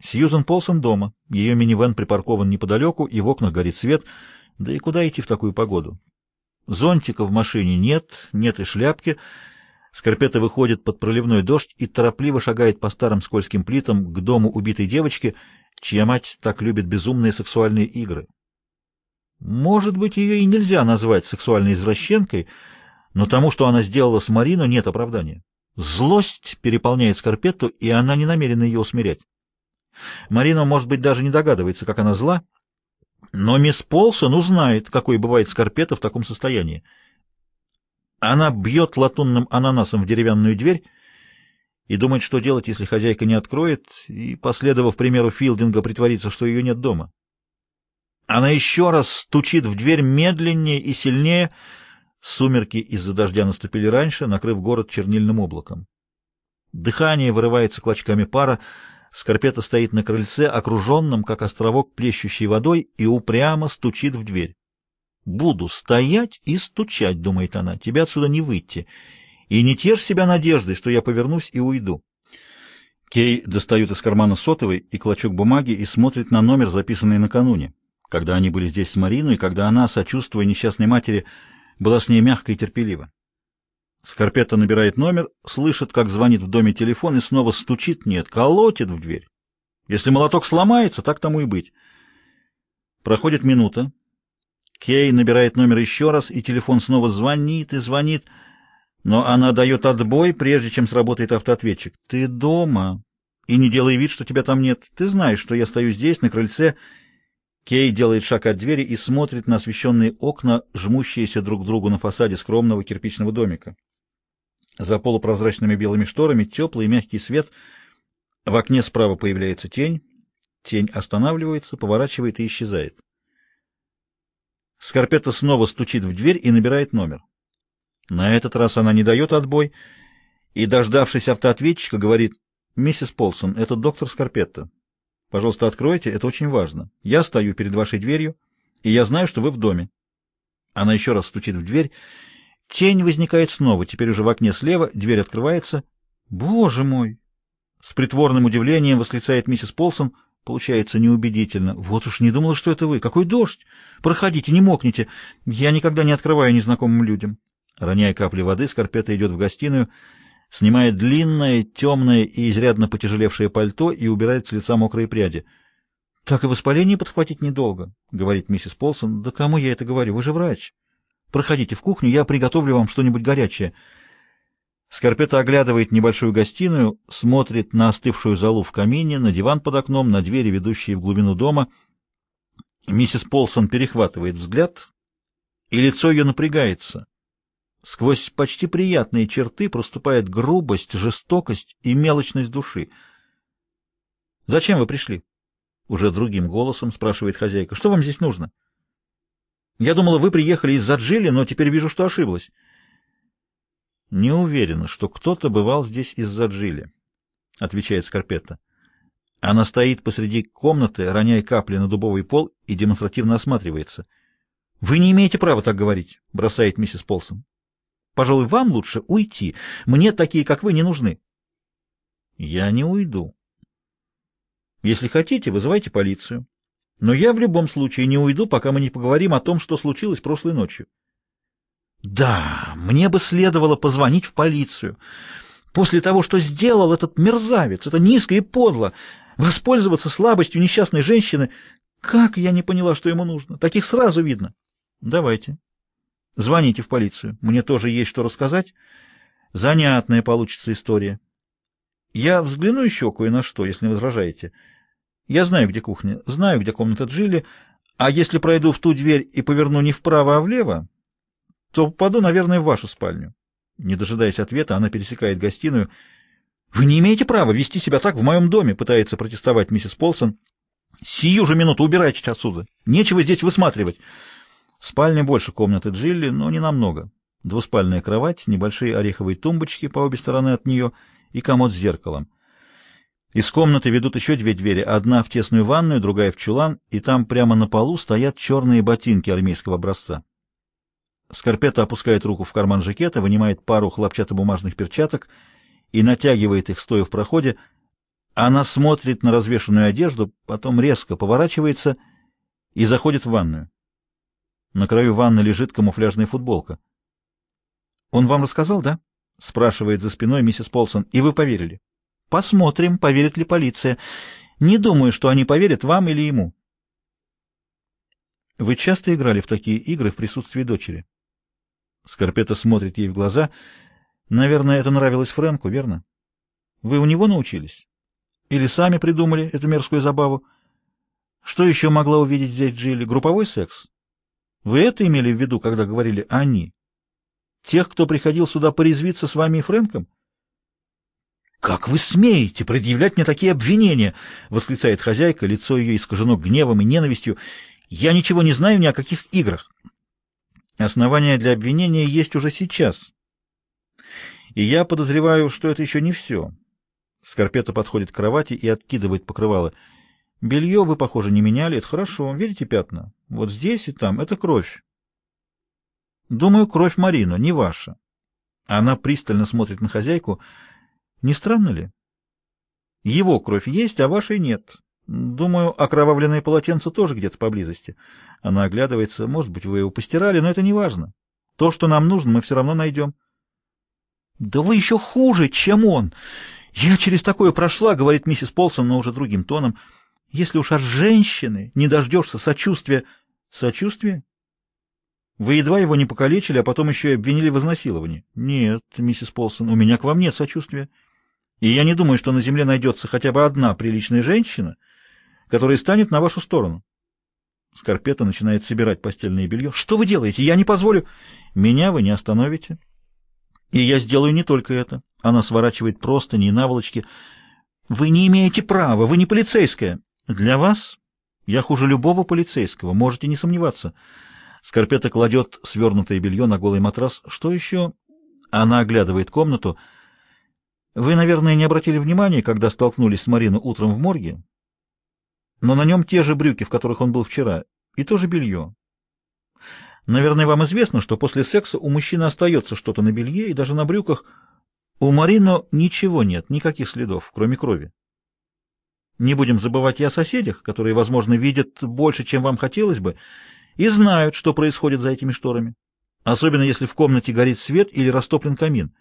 Сьюзен Полсон дома. Ее минивэн припаркован неподалеку, и в окнах горит свет. Да и куда идти в такую погоду? Зонтика в машине нет, нет и шляпки. Скорпетта выходит под проливной дождь и торопливо шагает по старым скользким плитам к дому убитой девочки, чья мать так любит безумные сексуальные игры. Может быть, ее и нельзя назвать сексуальной извращенкой, но тому, что она сделала с Марино, нет оправдания. Злость переполняет Скорпетту, и она не намерена ее усмирять. Марино, может быть, даже не догадывается, как она зла, но мисс Полсон узнает, какой бывает Скорпетта в таком состоянии. Она бьет латунным ананасом в деревянную дверь и думает, что делать, если хозяйка не откроет, и, последовав примеру Филдинга, притворится, что ее нет дома. Она еще раз стучит в дверь медленнее и сильнее. Сумерки из-за дождя наступили раньше, накрыв город чернильным облаком. Дыхание вырывается клочками пара. Скорпетта стоит на крыльце, окруженном, как островок, плещущей водой, и упрямо стучит в дверь. «Буду стоять и стучать», — думает она, — «тебе отсюда не выйти. И не тешь себя надеждой, что я повернусь и уйду». Кей достает из кармана сотовый и клочок бумаги и смотрит на номер, записанный накануне, когда они были здесь с Мариной, и когда она, сочувствуя несчастной матери, была с ней мягко и терпелива. Скорпетта набирает номер, слышит, как звонит в доме телефон, и снова стучит, нет, колотит в дверь. Если молоток сломается, так тому и быть. Проходит минута. Кей набирает номер еще раз, и телефон снова звонит и звонит, но она дает отбой, прежде чем сработает автоответчик. «Ты дома?» «И не делай вид, что тебя там нет. Ты знаешь, что я стою здесь, на крыльце». Кей делает шаг от двери и смотрит на освещенные окна, жмущиеся друг к другу на фасаде скромного кирпичного домика. За полупрозрачными белыми шторами теплый и мягкий свет. В окне справа появляется тень. Тень останавливается, поворачивает и исчезает. Скорпетта снова стучит в дверь и набирает номер. На этот раз она не дает отбой и, дождавшись автоответчика, говорит: «Миссис Полсон, это доктор Скорпетта. Пожалуйста, откройте, это очень важно. Я стою перед вашей дверью, и я знаю, что вы в доме». Она еще раз стучит в дверь. Тень возникает снова, теперь уже в окне слева, дверь открывается. «Боже мой!» — с притворным удивлением восклицает миссис Полсон. Получается неубедительно. «Вот уж не думала, что это вы. Какой дождь! Проходите, не мокните. Я никогда не открываю незнакомым людям». Роняя капли воды, Скорпетта идет в гостиную, снимает длинное, темное и изрядно потяжелевшее пальто и убирает с лица мокрые пряди. «Так и воспаление подхватить недолго», — говорит миссис Полсон. «Да кому я это говорю? Вы же врач. Проходите в кухню, я приготовлю вам что-нибудь горячее». Скорпетта оглядывает небольшую гостиную, смотрит на остывшую золу в камине, на диван под окном, на двери, ведущие в глубину дома. Миссис Полсон перехватывает взгляд, и лицо ее напрягается. Сквозь почти приятные черты проступает грубость, жестокость и мелочность души. «Зачем вы пришли?» — уже другим голосом спрашивает хозяйка. «Что вам здесь нужно?» «Я думала, вы приехали из-за Джилли, но теперь вижу, что ошиблась». «Не уверена, что кто-то бывал здесь из-за Джилли», — отвечает Скорпетта. Она стоит посреди комнаты, роняя капли на дубовый пол, и демонстративно осматривается. «Вы не имеете права так говорить», — бросает миссис Полсон. «Пожалуй, вам лучше уйти. Мне такие, как вы, не нужны». «Я не уйду. Если хотите, вызывайте полицию. Но я в любом случае не уйду, пока мы не поговорим о том, что случилось прошлой ночью». «Да, мне бы следовало позвонить в полицию. После того, что сделал этот мерзавец, это низко и подло, воспользоваться слабостью несчастной женщины. Как я не поняла, что ему нужно? Таких сразу видно». «Давайте. Звоните в полицию. Мне тоже есть что рассказать. Занятная получится история. Я взгляну еще кое на что, если не возражаете. Я знаю, где кухня, знаю, где комната Джилли, а если пройду в ту дверь и поверну не вправо, а влево, то попаду, наверное, в вашу спальню». Не дожидаясь ответа, она пересекает гостиную. «Вы не имеете права вести себя так в моем доме», — пытается протестовать миссис Полсон. «Сию же минуту убирайтесь отсюда. Нечего здесь высматривать». Спальня больше комнаты Джилли, но не намного. Двуспальная кровать, небольшие ореховые тумбочки по обе стороны от нее и комод с зеркалом. Из комнаты ведут еще две двери, одна в тесную ванную, другая в чулан, и там прямо на полу стоят черные ботинки армейского образца. Скорпетта опускает руку в карман жакета, вынимает пару хлопчатобумажных перчаток и натягивает их, стоя в проходе. Она смотрит на развешанную одежду, потом резко поворачивается и заходит в ванную. На краю ванны лежит камуфляжная футболка. «Он вам рассказал, да?» — спрашивает за спиной миссис Полсон. «И вы поверили?» «Посмотрим, поверит ли полиция. Не думаю, что они поверят вам или ему». «Вы часто играли в такие игры в присутствии дочери?» Скарпетта смотрит ей в глаза. «Наверное, это нравилось Фрэнку, верно? Вы у него научились? Или сами придумали эту мерзкую забаву? Что еще могла увидеть здесь Джилли? Групповой секс? Вы это имели в виду, когда говорили «они»? Тех, кто приходил сюда порезвиться с вами и Фрэнком?» «Как вы смеете предъявлять мне такие обвинения?» — восклицает хозяйка, лицо ее искажено гневом и ненавистью. «Я ничего не знаю ни о каких играх». Основания для обвинения есть уже сейчас. И я подозреваю, что это еще не все. Скарпетта подходит к кровати и откидывает покрывало. «Белье вы, похоже, не меняли, это хорошо. Видите пятна? Вот здесь и там. Это кровь. Думаю, кровь Марино, не ваша». Она пристально смотрит на хозяйку. «Не странно ли? Его кровь есть, а вашей нет. Думаю, окровавленное полотенце тоже где-то поблизости». Она оглядывается. «Может быть, вы его постирали, но это не важно. То, что нам нужно, мы все равно найдем». «Да вы еще хуже, чем он! Я через такое прошла», — говорит миссис Полсон, но уже другим тоном. «Если уж от женщины не дождешься сочувствия...» «Сочувствия? Вы едва его не покалечили, а потом еще и обвинили в изнасиловании». «Нет, миссис Полсон, у меня к вам нет сочувствия. И я не думаю, что на земле найдется хотя бы одна приличная женщина, которая станет на вашу сторону». Скарпетта начинает собирать постельное белье. «Что вы делаете? Я не позволю...» «Меня вы не остановите. И я сделаю не только это». Она сворачивает простыни и наволочки. «Вы не имеете права, вы не полицейская». «Для вас я хуже любого полицейского, можете не сомневаться». Скарпетта кладет свернутое белье на голый матрас. «Что еще?» Она оглядывает комнату. «Вы, наверное, не обратили внимания, когда столкнулись с Марино утром в морге, но на нем те же брюки, в которых он был вчера, и то же белье. Наверное, вам известно, что после секса у мужчины остается что-то на белье и даже на брюках. У Марино ничего нет, никаких следов, кроме крови. Не будем забывать и о соседях, которые, возможно, видят больше, чем вам хотелось бы, и знают, что происходит за этими шторами, особенно если в комнате горит свет или растоплен камин.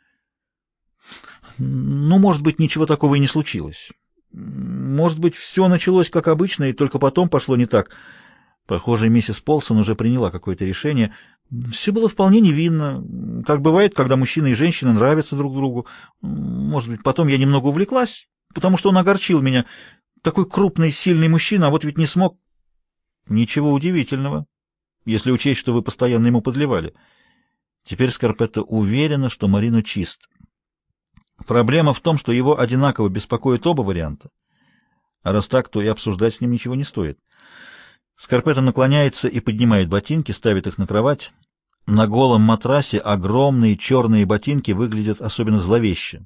Ну, может быть, ничего такого и не случилось. Может быть, все началось как обычно, и только потом пошло не так. Похоже, миссис Полсон уже приняла какое-то решение. Все было вполне невинно, как бывает, когда мужчина и женщина нравятся друг другу. Может быть, потом я немного увлеклась, потому что он огорчил меня. Такой крупный, сильный мужчина, а вот ведь не смог. Ничего удивительного, если учесть, что вы постоянно ему подливали. Теперь Скарпетта уверена, что Марино чист. Проблема в том, что его одинаково беспокоят оба варианта. А раз так, то и обсуждать с ним ничего не стоит. Скарпетта наклоняется и поднимает ботинки, ставит их на кровать. На голом матрасе огромные черные ботинки выглядят особенно зловеще.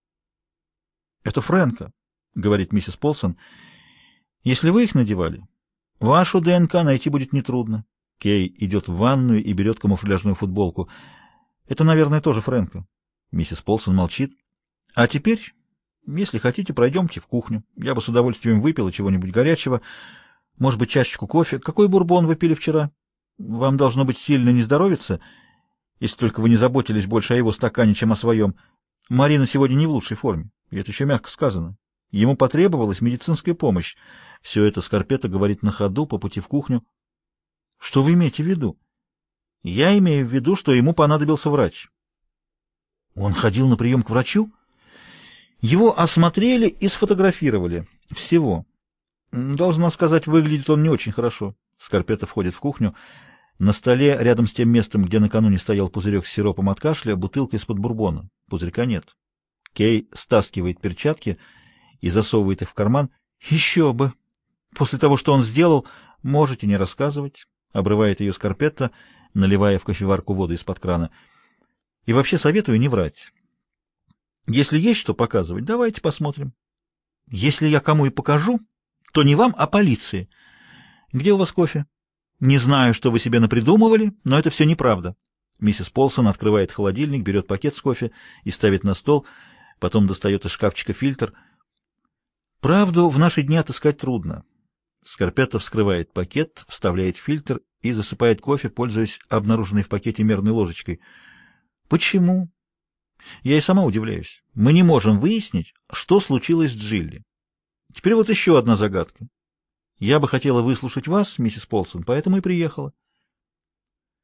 «Это Фрэнка», — говорит миссис Полсон. «Если вы их надевали, вашу ДНК найти будет нетрудно». Кей идет в ванную и берет камуфляжную футболку. «Это, наверное, тоже Фрэнка». Миссис Полсон молчит. «А теперь, если хотите, пройдемте в кухню. Я бы с удовольствием выпила чего-нибудь горячего. Может быть, чашечку кофе. Какой бурбон вы пили вчера? Вам должно быть сильно не здоровится, если только вы не заботились больше о его стакане, чем о своем. Марина сегодня не в лучшей форме, и это еще мягко сказано. Ему потребовалась медицинская помощь». Все это Скарпетта говорит на ходу по пути в кухню. «Что вы имеете в виду?» «Я имею в виду, что ему понадобился врач». «Он ходил на прием к врачу?» «Его осмотрели и сфотографировали. Всего. Должна сказать, выглядит он не очень хорошо». Скарпетта входит в кухню. На столе, рядом с тем местом, где накануне стоял пузырек с сиропом от кашля, бутылка из-под бурбона. Пузырька нет. Кей стаскивает перчатки и засовывает их в карман. «Еще бы! После того, что он сделал, можете не рассказывать», — обрывает ее Скарпетта, наливая в кофеварку воду из-под крана. «И вообще советую не врать. Если есть что показывать, давайте посмотрим. Если я кому и покажу, то не вам, а полиции. Где у вас кофе? Не знаю, что вы себе напридумывали, но это все неправда». Миссис Полсон открывает холодильник, берет пакет с кофе и ставит на стол, потом достает из шкафчика фильтр. Правду в наши дни отыскать трудно. Скарпетта вскрывает пакет, вставляет фильтр и засыпает кофе, пользуясь обнаруженной в пакете мерной ложечкой. Почему? Я и сама удивляюсь. Мы не можем выяснить, что случилось с Джилли. Теперь вот еще одна загадка. Я бы хотела выслушать вас, миссис Полсон, поэтому и приехала.